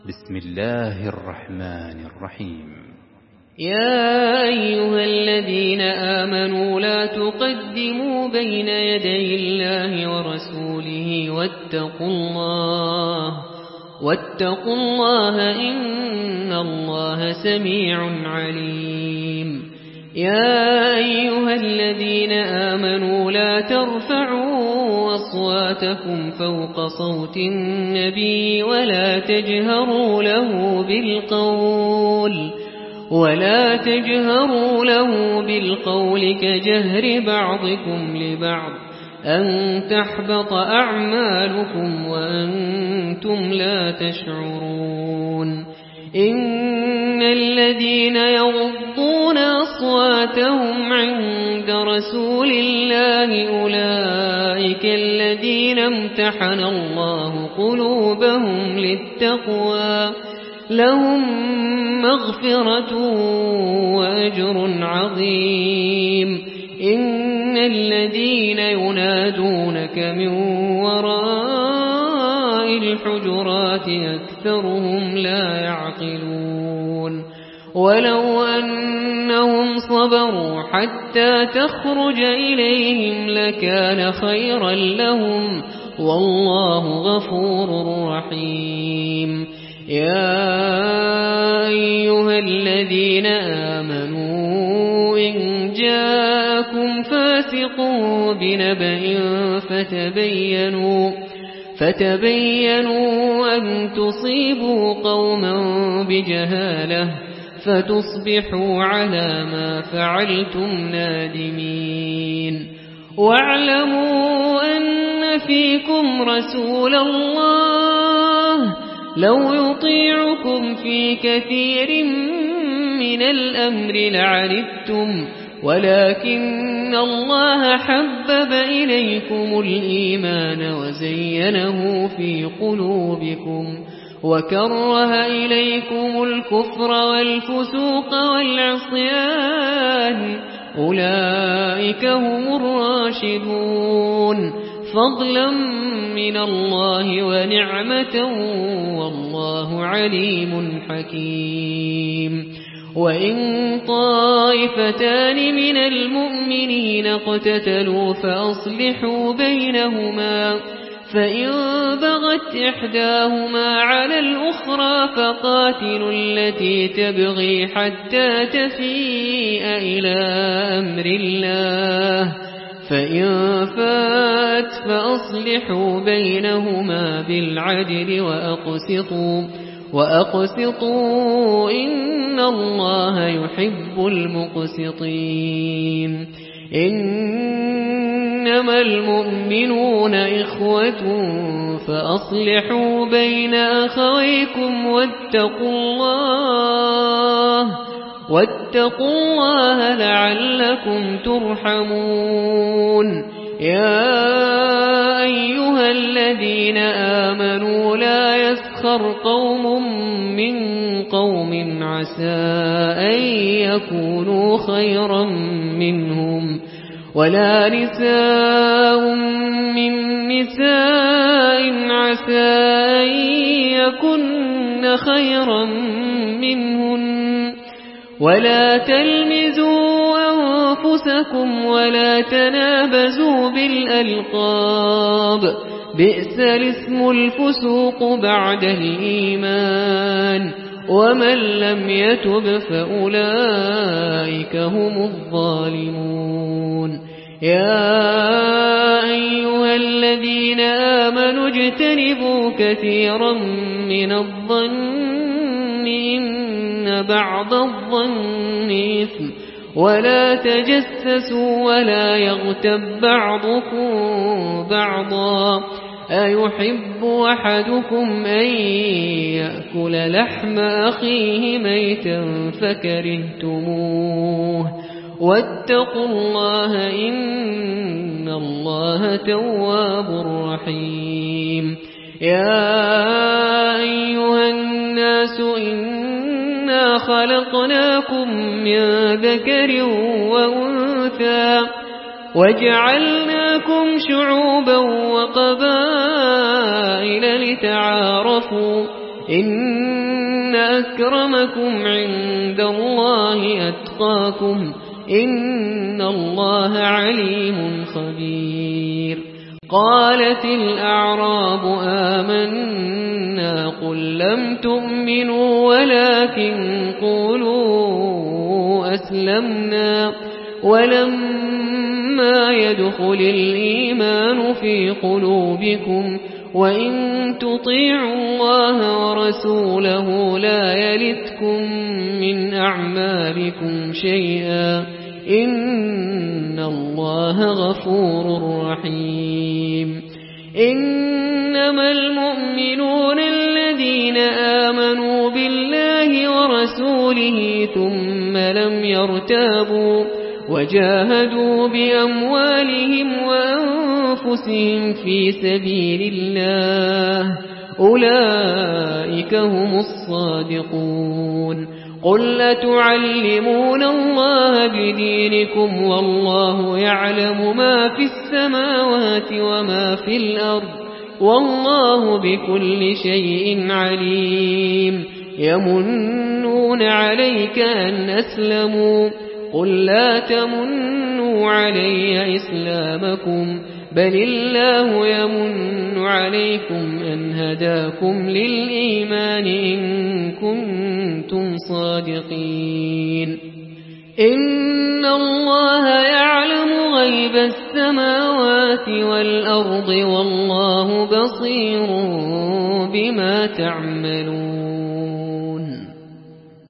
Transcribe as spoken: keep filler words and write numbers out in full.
بسم الله الرحمن الرحيم. يا أيها الذين آمنوا لا تقدموا بين يدي الله ورسوله واتقوا الله واتقوا الله إن الله سميع عليم. يا أيها الذين آمنوا لا ترفعوا أصواتكم فوق صوت النبي ولا تجهروا له بالقول ولا تجهروا له بالقول كجهر بعضكم لبعض أن تحبط أعمالكم وأنتم لا تشعرون. إن الذين يغضون أصواتهم عند رسول الله أولئك الذين امتحن الله قلوبهم للتقوى لهم مغفرة وأجر عظيم. إن الذين ينادونك من وراء الحجرات أكثرهم لا يعقلون. ولو أنهم صبروا حتى تخرج إليهم لكان خيرا لهم والله غفور رحيم. يا أيها الذين آمنوا إن جاءكم فاسق بنبأ فتبينوا فتبينوا أن تصيبوا قوما بجهالة فتصبحوا على ما فعلتم نادمين. واعلموا أن فيكم رسول الله لو يطيعكم في كثير من الأمر لعنتم ولكن الله حبب إليكم الإيمان وزينه في قلوبكم وكره إليكم الكفر والفسوق والعصيان أولئك هم الراشدون فضلا من الله ونعمة والله عليم حكيم. وإن طائفتان من المؤمنين اقتتلوا فأصلحوا بينهما فإن بغت إحداهما على الأخرى فقاتلوا التي تبغي حتى تفيء إلى أمر الله فإن فات فأصلحوا بينهما بالعدل وأقسطوا وأقسطوا إن الله يحب المقسطين. إنما المؤمنون إخوة فأصلحوا بين أخويكم واتقوا الله واتقوا الله لعلكم ترحمون. يا أيها الذين آمنوا لا يسخر قوم من قوم عسى أن يكونوا خيرا منهم ولا نساء من نساء عسى أن يكن خيرا منهن ولا تلمزوا أنفسكم ولا تنابزوا بالألقاب بئس الاسم الفسوق بعد الإيمان ومن لم يتب فأولئك هم الظالمون. يا أيها الذين آمنوا اجتنبوا كثيرا من الظن إن بعض الظن إثم ولا تجسسوا ولا يغتب بعضكم بعضا أيحب أحدكم أن يأكل لحم أخيه ميتا فكرهتموه واتقوا الله إن الله تواب رحيم. يا أيها الناس إنا خلقناكم من ذكر وأنثى وجعلناكم شعوبا وقبائل لتعارفوا إن أكرمكم عند الله أتقاكم إن الله عليم خبير. قالت الأعراب آمنا قل لم تؤمنوا ولكن قولوا أسلمنا ولما يدخل الإيمان في قلوبكم وإن تطيعوا الله ورسوله لا يلتكم من أعمالكم شيئا إن الله غفور رحيم. إنما المؤمنون الذين آمنوا بالله ورسوله ثم لم يرتابوا وجاهدوا بأموالهم وأنفسهم في سبيل الله أولئك هم الصادقون. قل أتعلمون الله بدينكم والله يعلم ما في السماوات وما في الأرض والله بكل شيء عليم. يمنون عليك أن أسلموا قل لا تمنوا علي إسلامكم بل الله يمن عليكم أن هداكم للإيمان إن كنتم صادقين. إن الله يعلم غيب السماوات والأرض والله بصير بما تعملون.